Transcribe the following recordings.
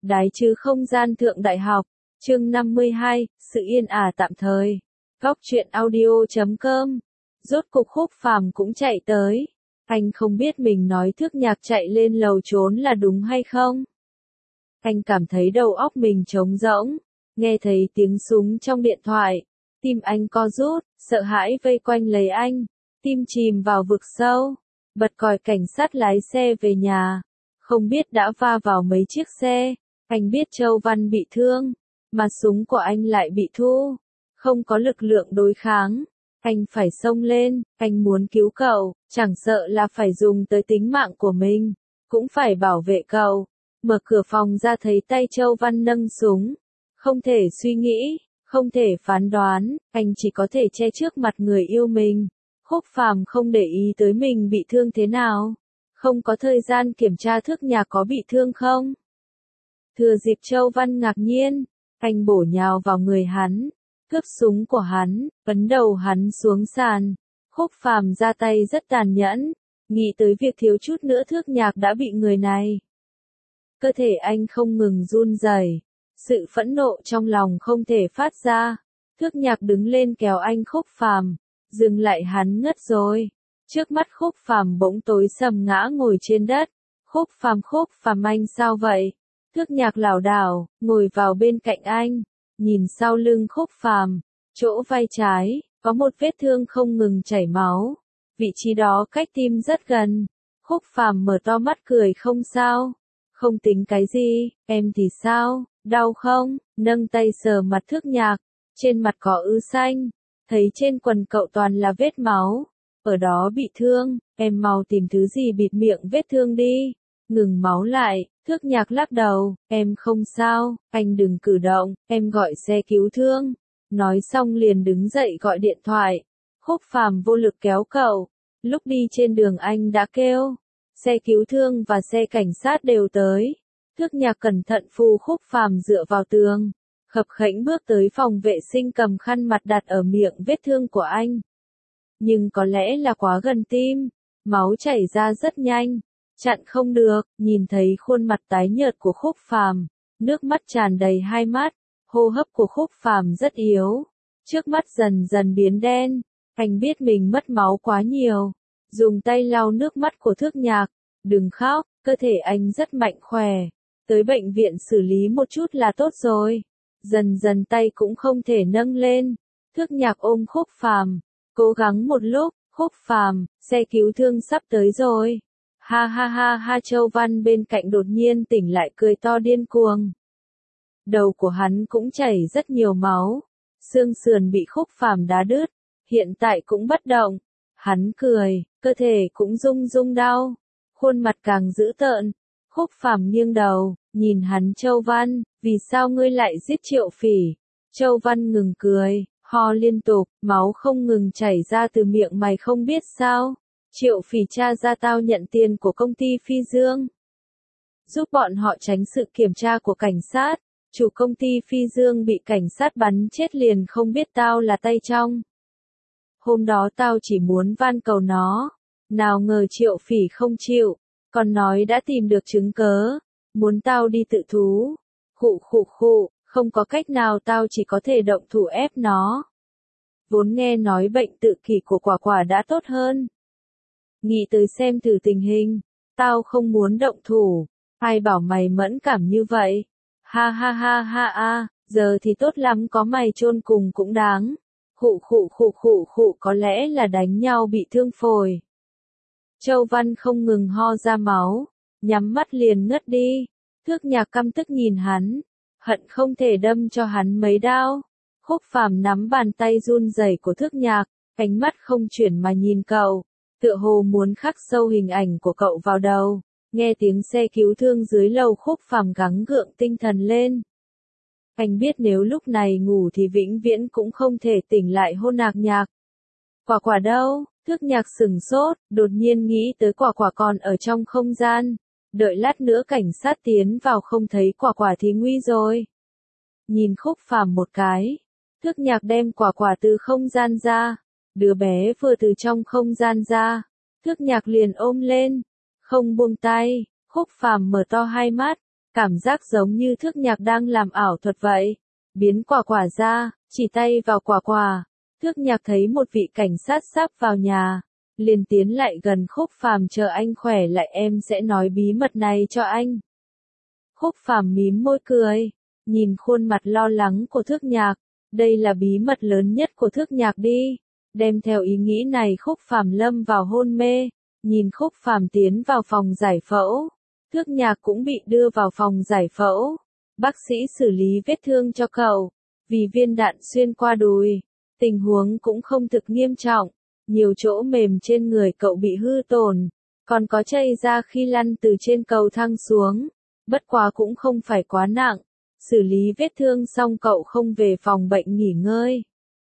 Đái chứ không gian thượng đại học, chương 52, sự yên ả tạm thời. Góc truyện audio.com. Rốt cục Khúc Phàm cũng chạy tới. Anh không biết mình nói Thước Nhạc chạy lên lầu trốn là đúng hay không. Anh cảm thấy đầu óc mình trống rỗng, nghe thấy tiếng súng trong điện thoại, tim anh co rút, sợ hãi vây quanh lấy anh, tim chìm vào vực sâu, bật còi cảnh sát lái xe về nhà, không biết đã va vào mấy chiếc xe, anh biết Châu Văn bị thương, mà súng của anh lại bị thu, không có lực lượng đối kháng, anh phải xông lên, anh muốn cứu cậu, chẳng sợ là phải dùng tới tính mạng của mình, cũng phải bảo vệ cậu. Mở cửa phòng ra thấy tay Châu Văn nâng súng. Không thể suy nghĩ, không thể phán đoán, anh chỉ có thể che trước mặt người yêu mình. Khúc Phàm không để ý tới mình bị thương thế nào. Không có thời gian kiểm tra Thước Nhạc có bị thương không. Thừa dịp Châu Văn ngạc nhiên, anh bổ nhào vào người hắn, cướp súng của hắn, ấn đầu hắn xuống sàn. Khúc Phàm ra tay rất tàn nhẫn, nghĩ tới việc thiếu chút nữa Thước Nhạc đã bị người này. Cơ thể anh không ngừng run rẩy, sự phẫn nộ trong lòng không thể phát ra. Thước Nhạc đứng lên kéo anh Khúc Phàm, dừng lại hắn ngất rồi. Trước mắt Khúc Phàm bỗng tối sầm ngã ngồi trên đất. Khúc Phàm anh sao vậy? Thước Nhạc lảo đảo, ngồi vào bên cạnh anh, nhìn sau lưng Khúc Phàm, chỗ vai trái, có một vết thương không ngừng chảy máu. Vị trí đó cách tim rất gần. Khúc Phàm mở to mắt cười không sao. Không tính cái gì, em thì sao, đau không, nâng tay sờ mặt Thước Nhạc, trên mặt có ứ xanh, thấy trên quần cậu toàn là vết máu, ở đó bị thương, em mau tìm thứ gì bịt miệng vết thương đi, ngừng máu lại, Thước Nhạc lắc đầu, em không sao, anh đừng cử động, em gọi xe cứu thương, nói xong liền đứng dậy gọi điện thoại, Khúc Phàm vô lực kéo cậu, lúc đi trên đường anh đã kêu. Xe cứu thương và xe cảnh sát đều tới. Thước Nhạc cẩn thận phù Khúc Phàm dựa vào tường. Khập khẽnh bước tới phòng vệ sinh cầm khăn mặt đặt ở miệng vết thương của anh. Nhưng có lẽ là quá gần tim. Máu chảy ra rất nhanh. Chặn không được, nhìn thấy khuôn mặt tái nhợt của Khúc Phàm, nước mắt tràn đầy hai mắt. Hô hấp của Khúc Phàm rất yếu. Trước mắt dần dần biến đen. Anh biết mình mất máu quá nhiều. Dùng tay lau nước mắt của Thước Nhạc, đừng khóc, cơ thể anh rất mạnh khỏe, tới bệnh viện xử lý một chút là tốt rồi. Dần dần tay cũng không thể nâng lên, Thước Nhạc ôm Khúc Phàm, cố gắng một lúc, Khúc Phàm, xe cứu thương sắp tới rồi. Ha ha ha ha, Châu Văn bên cạnh đột nhiên tỉnh lại cười to điên cuồng. Đầu của hắn cũng chảy rất nhiều máu, xương sườn bị Khúc Phàm đá đứt, hiện tại cũng bất động. Hắn cười, cơ thể cũng rung rung đau, khuôn mặt càng dữ tợn. Khúc Phàm nghiêng đầu, nhìn hắn Châu Văn, vì sao ngươi lại giết Triệu Phỉ? Châu Văn ngừng cười, ho liên tục, máu không ngừng chảy ra từ miệng mày không biết sao. Triệu Phỉ tra ra tao nhận tiền của công ty Phi Dương. Giúp bọn họ tránh sự kiểm tra của cảnh sát, chủ công ty Phi Dương bị cảnh sát bắn chết liền không biết tao là tay trong. Hôm đó tao chỉ muốn van cầu nó, nào ngờ Triệu Phỉ không chịu, còn nói đã tìm được chứng cớ, muốn tao đi tự thú. Khụ, không có cách nào tao chỉ có thể động thủ ép nó. Vốn nghe nói bệnh tự kỷ của Quả Quả đã tốt hơn. Nghĩ tới xem thử tình hình, tao không muốn động thủ, ai bảo mày mẫn cảm như vậy. Ha ha ha ha a, giờ thì tốt lắm có mày chôn cùng cũng đáng. Khụ, có lẽ là đánh nhau bị thương phổi. Châu Văn không ngừng ho ra máu, nhắm mắt liền ngất đi. Thước Nhạc căm tức nhìn hắn, hận không thể đâm cho hắn mấy đao. Khúc Phàm nắm bàn tay run rẩy của Thước Nhạc, ánh mắt không chuyển mà nhìn cậu, tựa hồ muốn khắc sâu hình ảnh của cậu vào đầu. Nghe tiếng xe cứu thương dưới lầu, Khúc Phàm gắng gượng tinh thần lên. Anh biết nếu lúc này ngủ thì vĩnh viễn cũng không thể tỉnh lại hôn Nhạc. Quả Quả đâu? Thước Nhạc sửng sốt, đột nhiên nghĩ tới Quả Quả còn ở trong không gian. Đợi lát nữa cảnh sát tiến vào không thấy Quả Quả thì nguy rồi. Nhìn Khúc Phàm một cái, Thước Nhạc đem Quả Quả từ không gian ra. Đứa bé vừa từ trong không gian ra, Thước Nhạc liền ôm lên, không buông tay. Khúc Phàm mở to hai mắt, Cảm giác giống như Thước Nhạc đang làm ảo thuật vậy. Biến quả quả ra, chỉ tay vào quả quả. Thước Nhạc thấy một vị cảnh sát sắp vào nhà. Liền tiến lại gần Khúc Phàm, chờ anh khỏe lại em sẽ nói bí mật này cho anh. Khúc Phàm mím môi cười, nhìn khuôn mặt lo lắng của Thước Nhạc. Đây là bí mật lớn nhất của Thước Nhạc đi. Đem theo ý nghĩ này Khúc Phàm lâm vào hôn mê. Nhìn Khúc Phàm tiến vào phòng giải phẫu. Thước Nhạc cũng bị đưa vào phòng giải phẫu. Bác sĩ xử lý vết thương cho cậu. Vì viên đạn xuyên qua đùi. Tình huống cũng không thực nghiêm trọng. Nhiều chỗ mềm trên người cậu bị hư tổn. Còn có chảy ra khi lăn từ trên cầu thang xuống. Bất quá cũng không phải quá nặng. Xử lý vết thương xong cậu không về phòng bệnh nghỉ ngơi.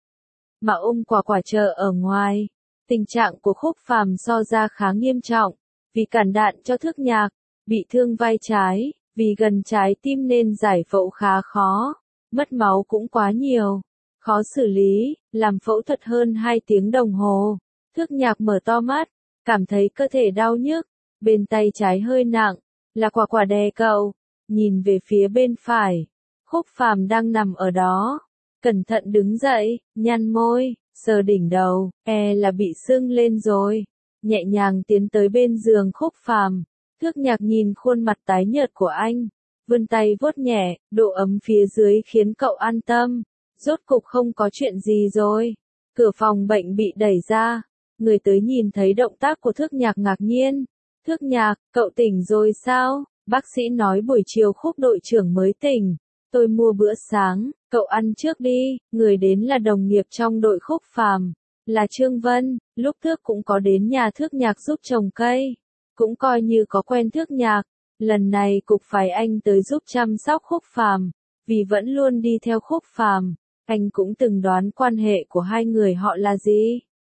Mà ôm quả quả chờ ở ngoài. Tình trạng của Khúc Phàm so ra khá nghiêm trọng. Vì cản đạn cho Thước Nhạc. Bị thương vai trái. Vì gần trái tim nên giải phẫu khá khó. Mất máu cũng quá nhiều. Khó xử lý. Làm phẫu thuật hơn 2 tiếng đồng hồ. Thước Nhạc mở to mắt. Cảm thấy cơ thể đau nhức. Bên tay trái hơi nặng. Là quả quả đè cậu. Nhìn về phía bên phải. Khúc Phàm đang nằm ở đó. Cẩn thận đứng dậy, nhăn môi, sờ đỉnh đầu, là bị sưng lên rồi. Nhẹ nhàng tiến tới bên giường Khúc Phàm. Thước Nhạc nhìn khuôn mặt tái nhợt của anh. Vươn tay vuốt nhẹ, độ ấm phía dưới khiến cậu an tâm. Rốt cục không có chuyện gì rồi. Cửa phòng bệnh bị đẩy ra. Người tới nhìn thấy động tác của Thước Nhạc ngạc nhiên. Thước Nhạc, cậu tỉnh rồi sao? Bác sĩ nói buổi chiều Khúc đội trưởng mới tỉnh. Tôi mua bữa sáng, cậu ăn trước đi. Người đến là đồng nghiệp trong đội Khúc Phàm, là Trương Vân. Lúc trước cũng có đến nhà Thước Nhạc giúp trồng cây. Cũng coi như có quen Thước Nhạc. Lần này cục phái anh tới giúp chăm sóc Khúc Phàm. Vì vẫn luôn đi theo Khúc Phàm, anh cũng từng đoán quan hệ của hai người họ là gì.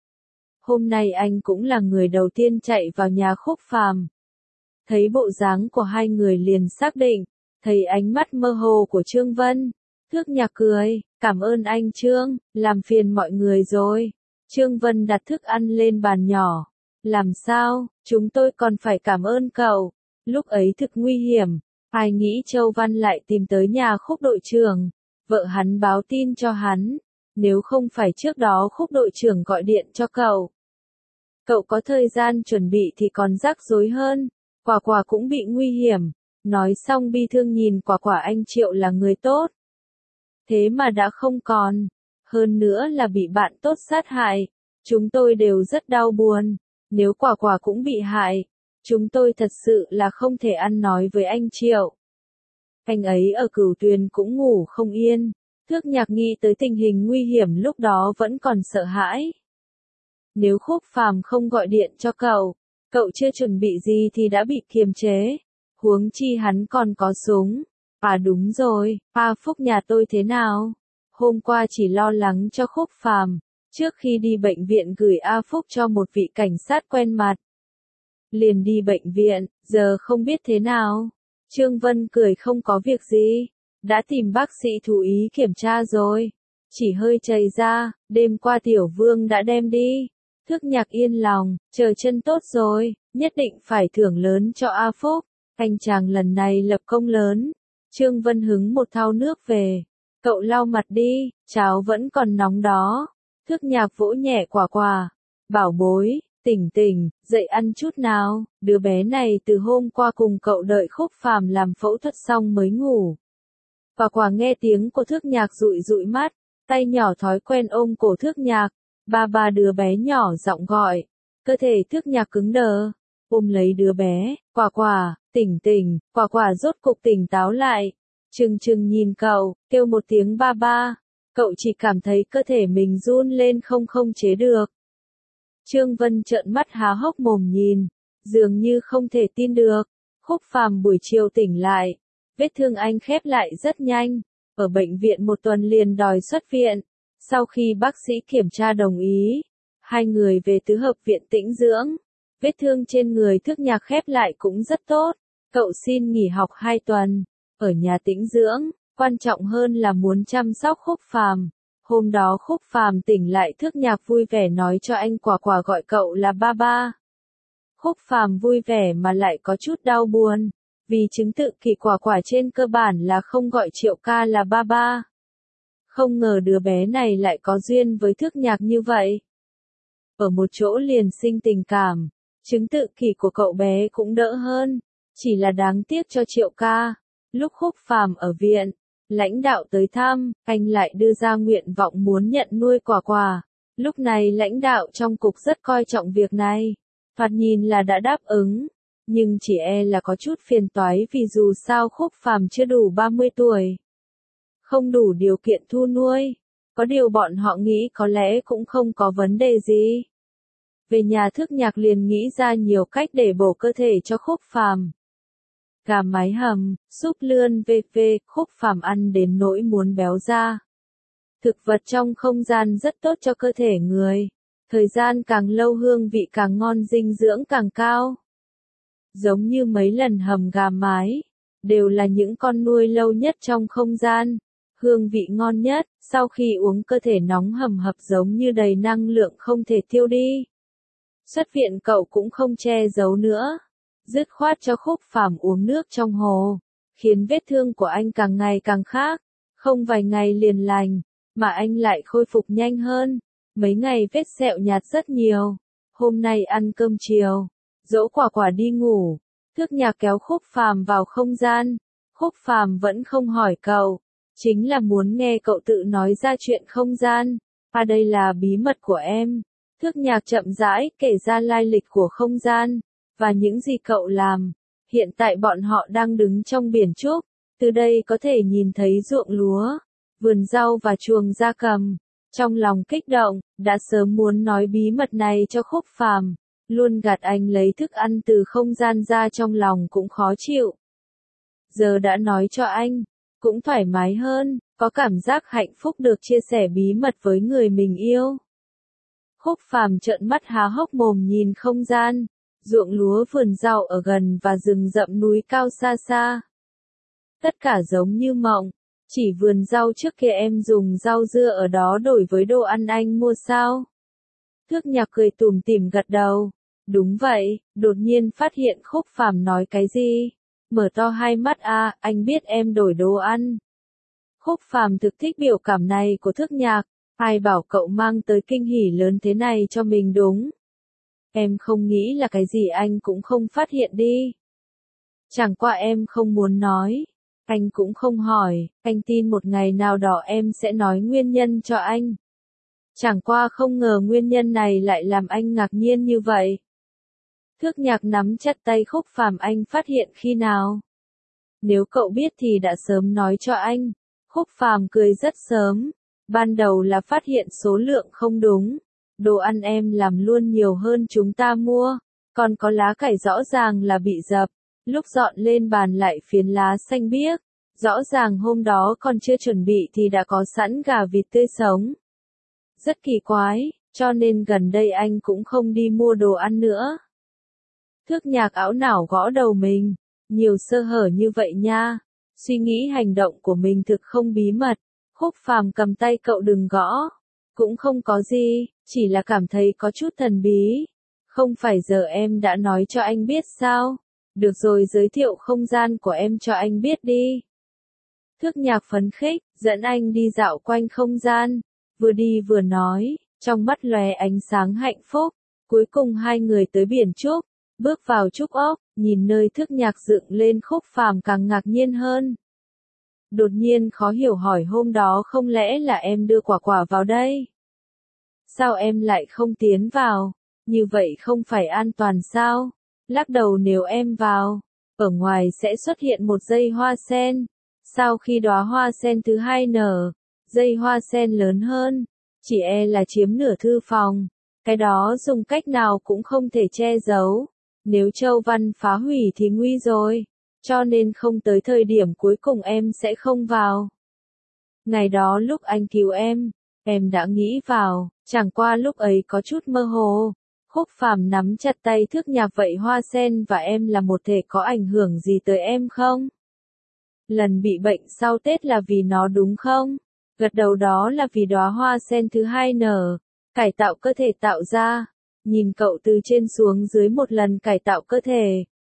Hôm nay anh cũng là người đầu tiên chạy vào nhà Khúc Phàm. Thấy bộ dáng của hai người liền xác định. Thấy ánh mắt mơ hồ của Trương Vân. Thước Nhạc cười, cảm ơn anh Trương, làm phiền mọi người rồi. Trương Vân đặt thức ăn lên bàn nhỏ. Làm sao, chúng tôi còn phải cảm ơn cậu. Lúc ấy thực nguy hiểm, ai nghĩ Châu Văn lại tìm tới nhà Khúc đội trưởng. Vợ hắn báo tin cho hắn. Nếu không phải trước đó Khúc đội trưởng gọi điện cho cậu. Cậu có thời gian chuẩn bị thì còn rắc rối hơn. Quả quả cũng bị nguy hiểm. Nói xong bi thương nhìn quả quả anh Triệu là người tốt. Thế mà đã không còn. Hơn nữa là bị bạn tốt sát hại. Chúng tôi đều rất đau buồn. Nếu quả quả cũng bị hại. Chúng tôi thật sự là không thể ăn nói với anh Triệu. Anh ấy ở Cửu Tuyền cũng ngủ không yên. Thước Nhạc nghĩ tới tình hình nguy hiểm lúc đó vẫn còn sợ hãi. Nếu Khúc Phàm không gọi điện cho cậu. Cậu chưa chuẩn bị gì thì đã bị kiềm chế. Huống chi hắn còn có súng. À đúng rồi, A Phúc nhà tôi thế nào? Hôm qua chỉ lo lắng cho Khúc Phàm. Trước khi đi bệnh viện gửi A Phúc cho một vị cảnh sát quen mặt. Liền đi bệnh viện, giờ không biết thế nào. Trương Vân cười không có việc gì. Đã tìm bác sĩ thú y kiểm tra rồi. Chỉ hơi chảy ra, đêm qua Tiểu Vương đã đem đi. Thước Nhạc yên lòng, chờ chân tốt rồi, nhất định phải thưởng lớn cho A Phúc. Anh chàng lần này lập công lớn. Trương Vân hứng một thau nước về. Cậu lau mặt đi, cháo vẫn còn nóng đó. Thước Nhạc vỗ nhẹ quả quả. Bảo bối, tỉnh tỉnh, dậy ăn chút nào. Đứa bé này từ hôm qua cùng cậu đợi Khúc Phàm làm phẫu thuật xong mới ngủ. Quả quả nghe tiếng của Thước Nhạc dụi dụi mắt. Tay nhỏ thói quen ôm cổ Thước Nhạc. Ba đứa bé nhỏ giọng gọi. Cơ thể Thước Nhạc cứng đờ. Ôm lấy đứa bé, quả quả, tỉnh tỉnh, quả quả rốt cục tỉnh táo lại. Trừng trừng nhìn cậu, kêu một tiếng ba ba. Cậu chỉ cảm thấy cơ thể mình run lên không chế được. Trương Vân trợn mắt há hốc mồm nhìn, dường như không thể tin được. Khúc Phàm buổi chiều tỉnh lại. Vết thương anh khép lại rất nhanh. Ở bệnh viện một tuần liền đòi xuất viện. Sau khi bác sĩ kiểm tra đồng ý, hai người về tứ hợp viện tĩnh dưỡng. Vết thương trên người Thước Nhạc khép lại cũng rất tốt. Cậu xin nghỉ học 2 tuần. Ở nhà tĩnh dưỡng, quan trọng hơn là muốn chăm sóc Khúc Phàm. Hôm đó Khúc Phàm tỉnh lại Thước Nhạc vui vẻ nói cho anh quả quả gọi cậu là ba ba. Khúc Phàm vui vẻ mà lại có chút đau buồn. Vì chứng tự kỷ quả quả trên cơ bản là không gọi Triệu ca là ba ba. Không ngờ đứa bé này lại có duyên với Thước Nhạc như vậy. Ở một chỗ liền sinh tình cảm, chứng tự kỷ của cậu bé cũng đỡ hơn, chỉ là đáng tiếc cho Triệu ca. Lúc Khúc Phàm ở viện, lãnh đạo tới thăm, anh lại đưa ra nguyện vọng muốn nhận nuôi quả quả. Lúc này lãnh đạo trong cục rất coi trọng việc này, thoạt nhìn là đã đáp ứng, nhưng chỉ e là có chút phiền toái vì dù sao Khúc Phàm chưa đủ 30 tuổi. Không đủ điều kiện thu nuôi, có điều bọn họ nghĩ có lẽ cũng không có vấn đề gì. Về nhà Thước Nhạc liền nghĩ ra nhiều cách để bổ cơ thể cho Khúc Phàm. Gà mái hầm, súp lươn v.v. Khúc Phàm ăn đến nỗi muốn béo ra. Thực vật trong không gian rất tốt cho cơ thể người. Thời gian càng lâu hương vị càng ngon, dinh dưỡng càng cao. Giống như mấy lần hầm gà mái, đều là những con nuôi lâu nhất trong không gian. Hương vị ngon nhất, sau khi uống cơ thể nóng hầm hập giống như đầy năng lượng không thể tiêu đi. Xuất viện cậu cũng không che giấu nữa. Dứt khoát cho Khúc Phàm uống nước trong hồ, khiến vết thương của anh càng ngày càng khác, không vài ngày liền lành, mà anh lại khôi phục nhanh hơn, mấy ngày vết sẹo nhạt rất nhiều. Hôm nay ăn cơm chiều, dỗ quả quả đi ngủ, Thước Nhạc kéo Khúc Phàm vào không gian, Khúc Phàm vẫn không hỏi cậu, chính là muốn nghe cậu tự nói ra chuyện không gian, đây là bí mật của em. Thước Nhạc chậm rãi kể ra lai lịch của không gian và những gì cậu làm. Hiện tại bọn họ đang đứng trong biển Trúc, từ đây có thể nhìn thấy ruộng lúa, vườn rau và chuồng gia cầm. Trong lòng kích động, đã sớm muốn nói bí mật này cho Khúc Phàm, luôn gạt anh lấy thức ăn từ không gian ra, trong lòng cũng khó chịu. Giờ đã nói cho anh, cũng thoải mái hơn, có cảm giác hạnh phúc được chia sẻ bí mật với người mình yêu. Khúc Phàm trợn mắt há hốc mồm nhìn không gian, ruộng lúa, vườn rau ở gần và rừng rậm núi cao xa xa. Tất cả giống như mộng, chỉ vườn rau trước kia em dùng rau dưa ở đó đổi với đồ ăn anh mua sao? Thước Nhạc cười tủm tỉm gật đầu. Đúng vậy, đột nhiên phát hiện Khúc Phàm nói cái gì? Mở to hai mắt, anh biết em đổi đồ ăn. Khúc Phàm thực thích biểu cảm này của Thước Nhạc, ai bảo cậu mang tới kinh hỉ lớn thế này cho mình đúng. Em không nghĩ là cái gì anh cũng không phát hiện đi. Chẳng qua em không muốn nói, anh cũng không hỏi, anh tin một ngày nào đó em sẽ nói nguyên nhân cho anh. Chẳng qua không ngờ nguyên nhân này lại làm anh ngạc nhiên như vậy. Thước Nhạc nắm chặt tay Khúc Phàm, anh phát hiện khi nào? Nếu cậu biết thì đã sớm nói cho anh. Khúc Phàm cười rất sớm. Ban đầu là phát hiện số lượng không đúng. Đồ ăn em làm luôn nhiều hơn chúng ta mua. Còn có lá cải rõ ràng là bị dập. Lúc dọn lên bàn lại phiến lá xanh biếc. Rõ ràng hôm đó còn chưa chuẩn bị thì đã có sẵn gà vịt tươi sống. Rất kỳ quái, cho nên gần đây anh cũng không đi mua đồ ăn nữa. Thước Nhạc ảo não gõ đầu mình. Nhiều sơ hở như vậy nha. Suy nghĩ hành động của mình thực không bí mật. Khúc Phàm cầm tay cậu, đừng gõ. Cũng không có gì, chỉ là cảm thấy có chút thần bí. Không phải giờ em đã nói cho anh biết sao? Được rồi, giới thiệu không gian của em cho anh biết đi. Thước Nhạc phấn khích, dẫn anh đi dạo quanh không gian. Vừa đi vừa nói, trong mắt lóe ánh sáng hạnh phúc. Cuối cùng hai người tới biển Trúc. Bước vào Trúc ốc, nhìn nơi Thước Nhạc dựng lên, Khúc Phàm càng ngạc nhiên hơn. Đột nhiên khó hiểu hỏi, hôm đó không lẽ là em đưa quả quả vào đây? Sao em lại không tiến vào? Như vậy không phải an toàn sao? Lắc đầu, nếu em vào, ở ngoài sẽ xuất hiện một dây hoa sen. Sau khi đóa hoa sen thứ hai nở, dây hoa sen lớn hơn, chỉ e là chiếm nửa thư phòng. Cái đó dùng cách nào cũng không thể che giấu. Nếu Châu Văn phá hủy thì nguy rồi. Cho nên không tới thời điểm cuối cùng em sẽ không vào. Ngày đó lúc anh cứu em đã nghĩ vào, chẳng qua lúc ấy có chút mơ hồ. Khúc Phàm nắm chặt tay Thước Nhạc, vậy hoa sen và em là một thể, có ảnh hưởng gì tới em không? Lần bị bệnh sau Tết là vì nó đúng không? Gật đầu, đó là vì đóa hoa sen thứ hai nở, cải tạo cơ thể tạo ra. Nhìn cậu từ trên xuống dưới một lần cải tạo cơ thể.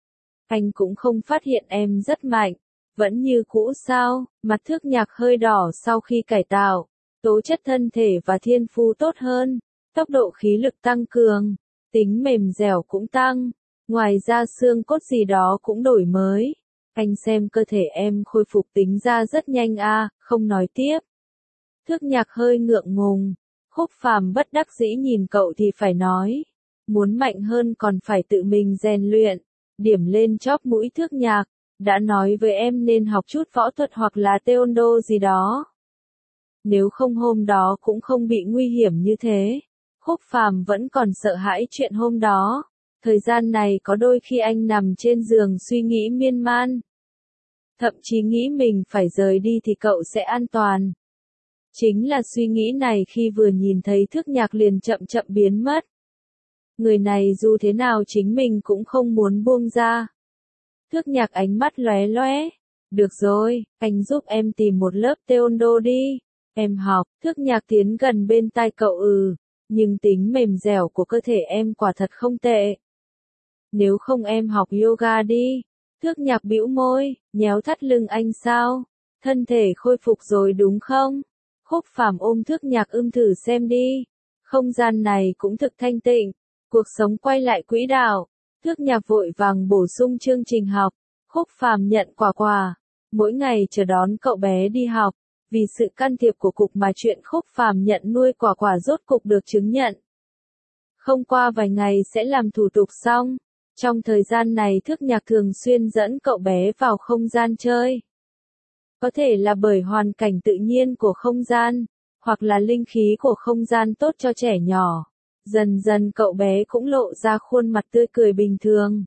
Anh cũng không phát hiện em rất mạnh. Vẫn như cũ sao? Mặt Thước Nhạc hơi đỏ sau khi cải tạo. Tố chất thân thể và thiên phú tốt hơn. Tốc độ khí lực tăng cường. Tính mềm dẻo cũng tăng. Ngoài ra xương cốt gì đó cũng đổi mới. Anh xem cơ thể em khôi phục tính ra rất nhanh à, không nói tiếp. Thước Nhạc hơi ngượng ngùng. Khúc Phàm bất đắc dĩ nhìn cậu thì phải nói. Muốn mạnh hơn còn phải tự mình rèn luyện. Điểm lên chóp mũi Thước Nhạc. Đã nói với em nên học chút võ thuật hoặc là taekwondo gì đó. Nếu không hôm đó cũng không bị nguy hiểm như thế. Khúc Phàm vẫn còn sợ hãi chuyện hôm đó. Thời gian này có đôi khi anh nằm trên giường suy nghĩ miên man. Thậm chí nghĩ mình phải rời đi thì cậu sẽ an toàn. Chính là suy nghĩ này khi vừa nhìn thấy Thước Nhạc liền chậm chậm biến mất. Người này dù thế nào chính mình cũng không muốn buông ra. Thước Nhạc ánh mắt lóe lóe. Được rồi, anh giúp em tìm một lớp taekwondo đi. Em học. Thước Nhạc tiến gần bên tai cậu nhưng tính mềm dẻo của cơ thể em quả thật không tệ. Nếu không em học yoga đi. Thước Nhạc bĩu môi, nhéo thắt lưng anh sao? Thân thể khôi phục rồi đúng không? Khúc Phàm ôm Thước Nhạc thử xem đi. Không gian này cũng thực thanh tịnh. Cuộc sống quay lại quỹ đạo. Thước Nhạc vội vàng bổ sung chương trình học. Khúc Phàm nhận quà. Mỗi ngày chờ đón cậu bé đi học. Vì sự can thiệp của cục mà chuyện Khúc Phàm nhận nuôi quà rốt cục được chứng nhận. Không qua vài ngày sẽ làm thủ tục xong. Trong thời gian này Thước Nhạc thường xuyên dẫn cậu bé vào không gian chơi. Có thể là bởi hoàn cảnh tự nhiên của không gian, hoặc là linh khí của không gian tốt cho trẻ nhỏ. Dần dần cậu bé cũng lộ ra khuôn mặt tươi cười bình thường.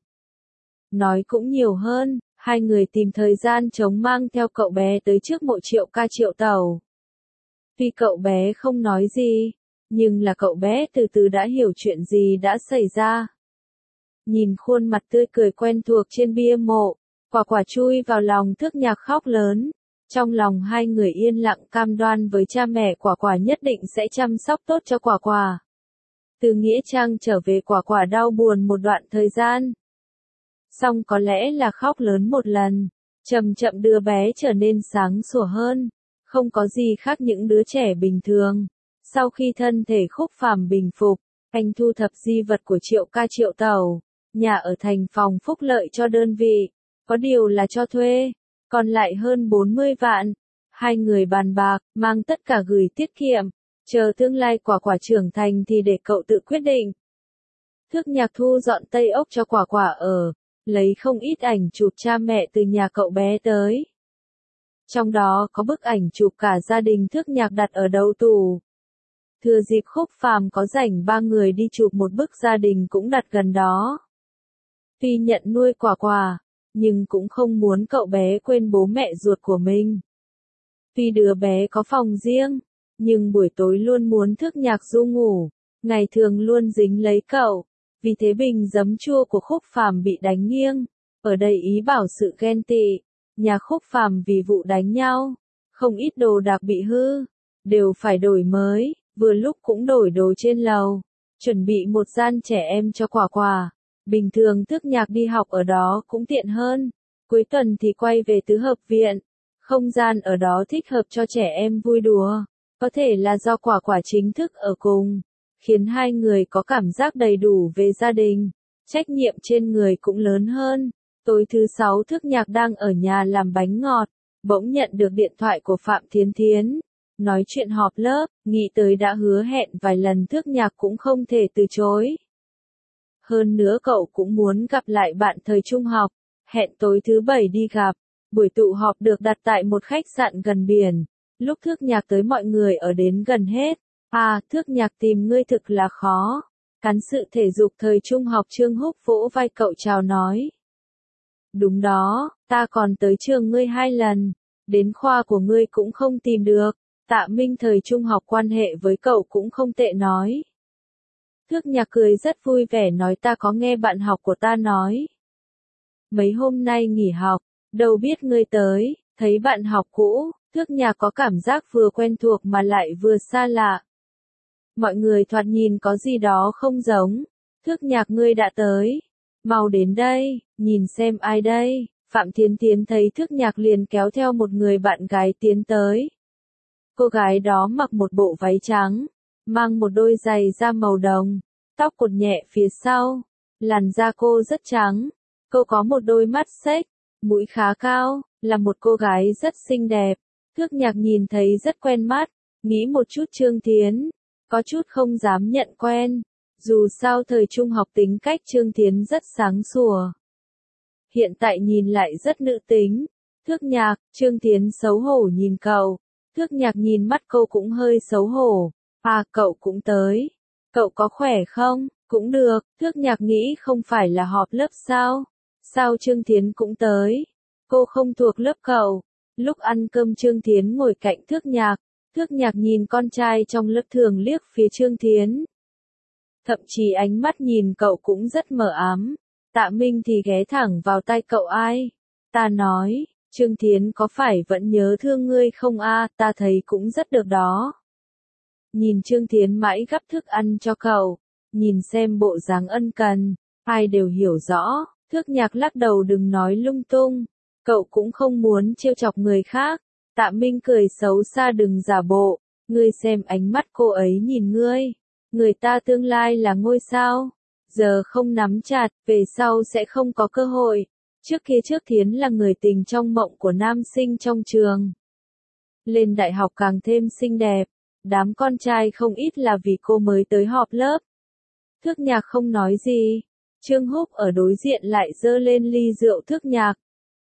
Nói cũng nhiều hơn, hai người tìm thời gian trống mang theo cậu bé tới trước mộ Triệu Tẩu. Tuy cậu bé không nói gì, nhưng là cậu bé từ từ đã hiểu chuyện gì đã xảy ra. Nhìn khuôn mặt tươi cười quen thuộc trên bia mộ, quả chui vào lòng Thước Nhạc khóc lớn. Trong lòng hai người yên lặng cam đoan với cha mẹ quả nhất định sẽ chăm sóc tốt cho quả. Từ Nghĩa Trang trở về quả đau buồn một đoạn thời gian. Xong có lẽ là khóc lớn một lần, chậm chậm đưa bé trở nên sáng sủa hơn, không có gì khác những đứa trẻ bình thường. Sau khi thân thể Khúc Phàm bình phục, anh thu thập di vật của Triệu Tẩu, nhà ở thành phòng phúc lợi cho đơn vị, có điều là cho thuê, còn lại hơn 40 vạn. Hai người bàn bạc, mang tất cả gửi tiết kiệm, chờ tương lai quả trưởng thành thì để cậu tự quyết định. Thước Nhạc thu dọn Tây Ốc cho quả ở, lấy không ít ảnh chụp cha mẹ từ nhà cậu bé tới. Trong đó có bức ảnh chụp cả gia đình Thước Nhạc đặt ở đầu tủ. Thừa dịp Khúc Phàm có rảnh ba người đi chụp một bức gia đình cũng đặt gần đó. Tuy nhận nuôi quả, nhưng cũng không muốn cậu bé quên bố mẹ ruột của mình. Tuy đứa bé có phòng riêng, nhưng buổi tối luôn muốn Thước Nhạc du ngủ, ngày thường luôn dính lấy cậu. Vì thế bình giấm chua của Khúc Phàm bị đánh nghiêng. Ở đây ý bảo sự ghen tị. Nhà Khúc Phàm vì vụ đánh nhau, không ít đồ đạc bị hư, đều phải đổi mới, vừa lúc cũng đổi đồ trên lầu, chuẩn bị một gian trẻ em cho quả. Bình thường Thước Nhạc đi học ở đó cũng tiện hơn, cuối tuần thì quay về tứ hợp viện. Không gian ở đó thích hợp cho trẻ em vui đùa, có thể là do quả chính thức ở cùng, khiến hai người có cảm giác đầy đủ về gia đình, trách nhiệm trên người cũng lớn hơn. Tối thứ Sáu Thước Nhạc đang ở nhà làm bánh ngọt, bỗng nhận được điện thoại của Phạm Thiến Thiến. Nói chuyện họp lớp, nghĩ tới đã hứa hẹn vài lần Thước Nhạc cũng không thể từ chối. Hơn nữa cậu cũng muốn gặp lại bạn thời trung học, hẹn tối thứ Bảy đi gặp. Buổi tụ họp được đặt tại một khách sạn gần biển. Lúc Thước Nhạc tới mọi người ở đến gần hết. Thước Nhạc tìm ngươi thực là khó. Cán sự thể dục thời trung học Trương Húc vỗ vai cậu chào nói. Đúng đó, ta còn tới trường ngươi 2 lần. Đến khoa của ngươi cũng không tìm được. Tạ Minh thời trung học quan hệ với cậu cũng không tệ nói. Thước Nhạc cười rất vui vẻ nói ta có nghe bạn học của ta nói. Mấy hôm nay nghỉ học, đâu biết ngươi tới, thấy bạn học cũ, Thước Nhạc có cảm giác vừa quen thuộc mà lại vừa xa lạ. Mọi người thoạt nhìn có gì đó không giống. Thước Nhạc ngươi đã tới. mau đến đây, nhìn xem ai đây. Phạm Thiến Thiến thấy Thước Nhạc liền kéo theo một người bạn gái tiến tới. Cô gái đó mặc một bộ váy trắng, mang một đôi giày da màu đồng, tóc cột nhẹ phía sau, làn da cô rất trắng. Cô có một đôi mắt xếch, mũi khá cao, là một cô gái rất xinh đẹp. Thước Nhạc nhìn thấy rất quen mắt, nghĩ một chút Trương Thiến, có chút không dám nhận quen. Dù sao thời trung học tính cách Trương Thiến rất sáng sủa. Hiện tại nhìn lại rất nữ tính. Thước Nhạc, Trương Thiến xấu hổ nhìn cậu. Thước Nhạc nhìn mắt cô cũng hơi xấu hổ. À, cậu cũng tới. Cậu có khỏe không? Cũng được. Thước Nhạc nghĩ không phải là họp lớp sao? Sao Trương Thiến cũng tới? Cô không thuộc lớp cậu. Lúc ăn cơm Trương Thiến ngồi cạnh Thước Nhạc. Thước Nhạc nhìn con trai trong lớp thường liếc phía Trương Thiến. Thậm chí ánh mắt nhìn cậu cũng rất mờ ám. Tạ Minh thì ghé thẳng vào tai cậu ai. Ta nói, Trương Thiến có phải vẫn nhớ thương ngươi không a? Ta thấy cũng rất được đó. Nhìn Trương Thiến mãi gắp thức ăn cho cậu, nhìn xem bộ dáng ân cần, ai đều hiểu rõ. Thước Nhạc lắc đầu đừng nói lung tung, cậu cũng không muốn trêu chọc người khác. Tạ Minh cười xấu xa đừng giả bộ, ngươi xem ánh mắt cô ấy nhìn ngươi, người ta tương lai là ngôi sao, giờ không nắm chặt, về sau sẽ không có cơ hội. Trước kia Trước Thiến là người tình trong mộng của nam sinh trong trường. Lên đại học càng thêm xinh đẹp, đám con trai không ít là vì cô mới tới họp lớp. Thước Nhạc không nói gì, Trương Húc ở đối diện lại giơ lên ly rượu. Thước Nhạc,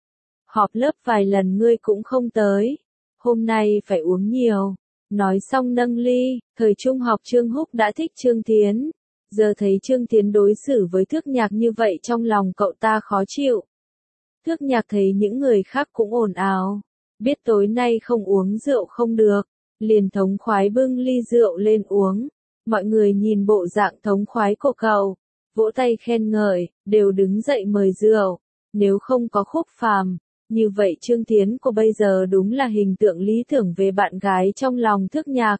họp lớp vài lần ngươi cũng không tới, hôm nay phải uống nhiều. Nói xong nâng ly, thời trung học Trương Húc đã thích Trương Thiến, giờ thấy Trương Thiến đối xử với Thước Nhạc như vậy trong lòng cậu ta khó chịu. Thước Nhạc thấy những người khác cũng ồn ào, biết tối nay không uống rượu không được, liền thống khoái bưng ly rượu lên uống. Mọi người nhìn bộ dạng thống khoái của cậu, vỗ tay khen ngợi, đều đứng dậy mời rượu. Nếu không có Khúc Phàm, như vậy Trương Thiến của bây giờ đúng là hình tượng lý tưởng về bạn gái trong lòng Thước Nhạc.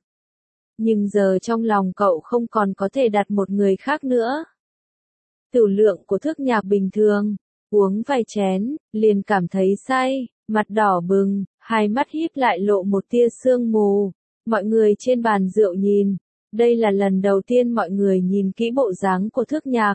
Nhưng giờ trong lòng cậu không còn có thể đặt một người khác nữa. Tiểu lượng của Thước Nhạc bình thường, uống vài chén, liền cảm thấy say, mặt đỏ bừng, hai mắt híp lại lộ một tia sương mù. Mọi người trên bàn rượu nhìn, đây là lần đầu tiên mọi người nhìn kỹ bộ dáng của Thước Nhạc.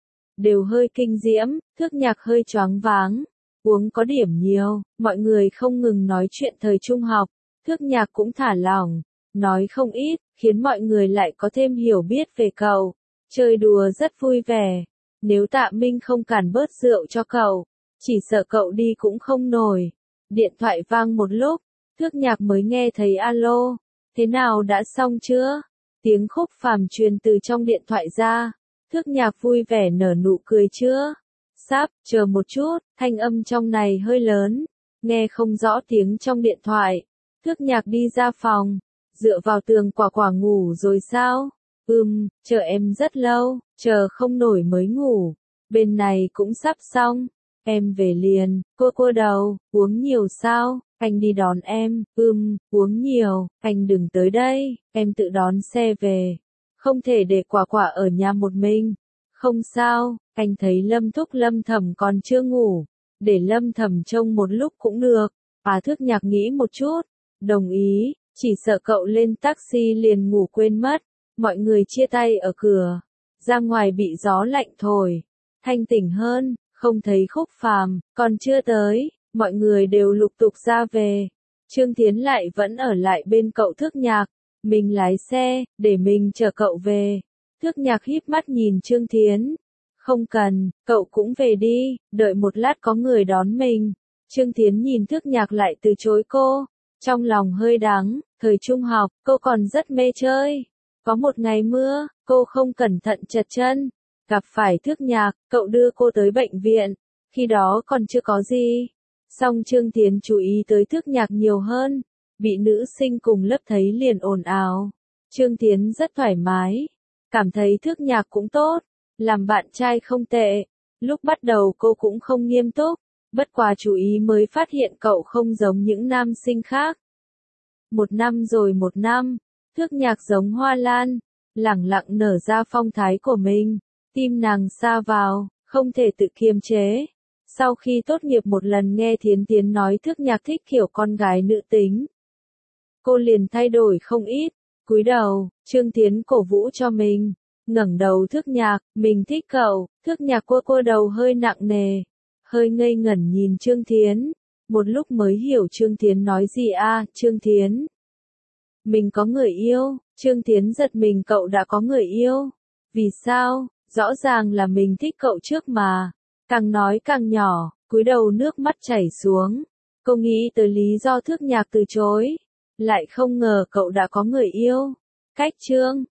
Đều hơi kinh diễm, Thước Nhạc hơi choáng váng, uống có điểm nhiều, mọi người không ngừng nói chuyện thời trung học, Thước Nhạc cũng thả lỏng, nói không ít, khiến mọi người lại có thêm hiểu biết về cậu, chơi đùa rất vui vẻ. Nếu Tạ Minh không cản bớt rượu cho cậu, chỉ sợ cậu đi cũng không nổi. Điện thoại vang một lúc, Thước Nhạc mới nghe thấy alo, thế nào đã xong chưa? Tiếng Khúc Phàm truyền từ trong điện thoại ra, Thước Nhạc vui vẻ nở nụ cười chưa? Sắp, chờ một chút, thanh âm trong này hơi lớn, nghe không rõ tiếng trong điện thoại. Thước Nhạc đi ra phòng, dựa vào tường quả quả ngủ rồi sao? Chờ em rất lâu, chờ không nổi mới ngủ. Bên này cũng sắp xong, em về liền. Cô đầu, uống nhiều sao? Anh đi đón em. Uống nhiều, anh đừng tới đây, em tự đón xe về. Không thể để quả quả ở nhà một mình. Không sao, anh thấy Lâm Thúc Lâm Thẩm còn chưa ngủ, để Lâm Thẩm trông một lúc cũng được. Thước Nhạc nghĩ một chút, đồng ý, chỉ sợ cậu lên taxi liền ngủ quên mất. Mọi người chia tay ở cửa, ra ngoài bị gió lạnh thổi, thanh tỉnh hơn, không thấy Khúc Phàm, còn chưa tới, mọi người đều lục tục ra về. Trương Thiến lại vẫn ở lại bên cậu Thước Nhạc, mình lái xe, để mình chở cậu về. Thước Nhạc híp mắt nhìn Trương Thiến, không cần, cậu cũng về đi, đợi một lát có người đón mình. Trương Thiến nhìn Thước Nhạc lại từ chối cô, trong lòng hơi đắng, thời trung học, cô còn rất mê chơi. Có một ngày mưa, cô không cẩn thận trật chân, gặp phải Thước Nhạc, cậu đưa cô tới bệnh viện, khi đó còn chưa có gì. Song Trương Thiến chú ý tới Thước Nhạc nhiều hơn, bị nữ sinh cùng lớp thấy liền ồn ào. Trương Thiến rất thoải mái, cảm thấy Thước Nhạc cũng tốt, làm bạn trai không tệ. Lúc bắt đầu cô cũng không nghiêm túc, bất quá chú ý mới phát hiện cậu không giống những nam sinh khác. Một năm rồi một năm, Thước Nhạc giống hoa lan, lẳng lặng nở ra phong thái của mình, tim nàng sa vào, không thể tự kiềm chế. Sau khi tốt nghiệp một lần nghe Thiến Thiến nói Thước Nhạc thích kiểu con gái nữ tính, cô liền thay đổi không ít. Cúi đầu, Trương Thiến cổ vũ cho mình. Ngẩng đầu Thước Nhạc, mình thích cậu. Thước Nhạc cua đầu hơi nặng nề, hơi ngây ngẩn nhìn Trương Thiến. Một lúc mới hiểu Trương Thiến nói gì à. Trương Thiến, mình có người yêu. Trương Thiến giật mình, cậu đã có người yêu? Vì sao? Rõ ràng là mình thích cậu trước mà. Càng nói càng nhỏ, cúi đầu nước mắt chảy xuống. Cô nghĩ tới lý do Thước Nhạc từ chối. Lại không ngờ cậu đã có người yêu. Cách Trương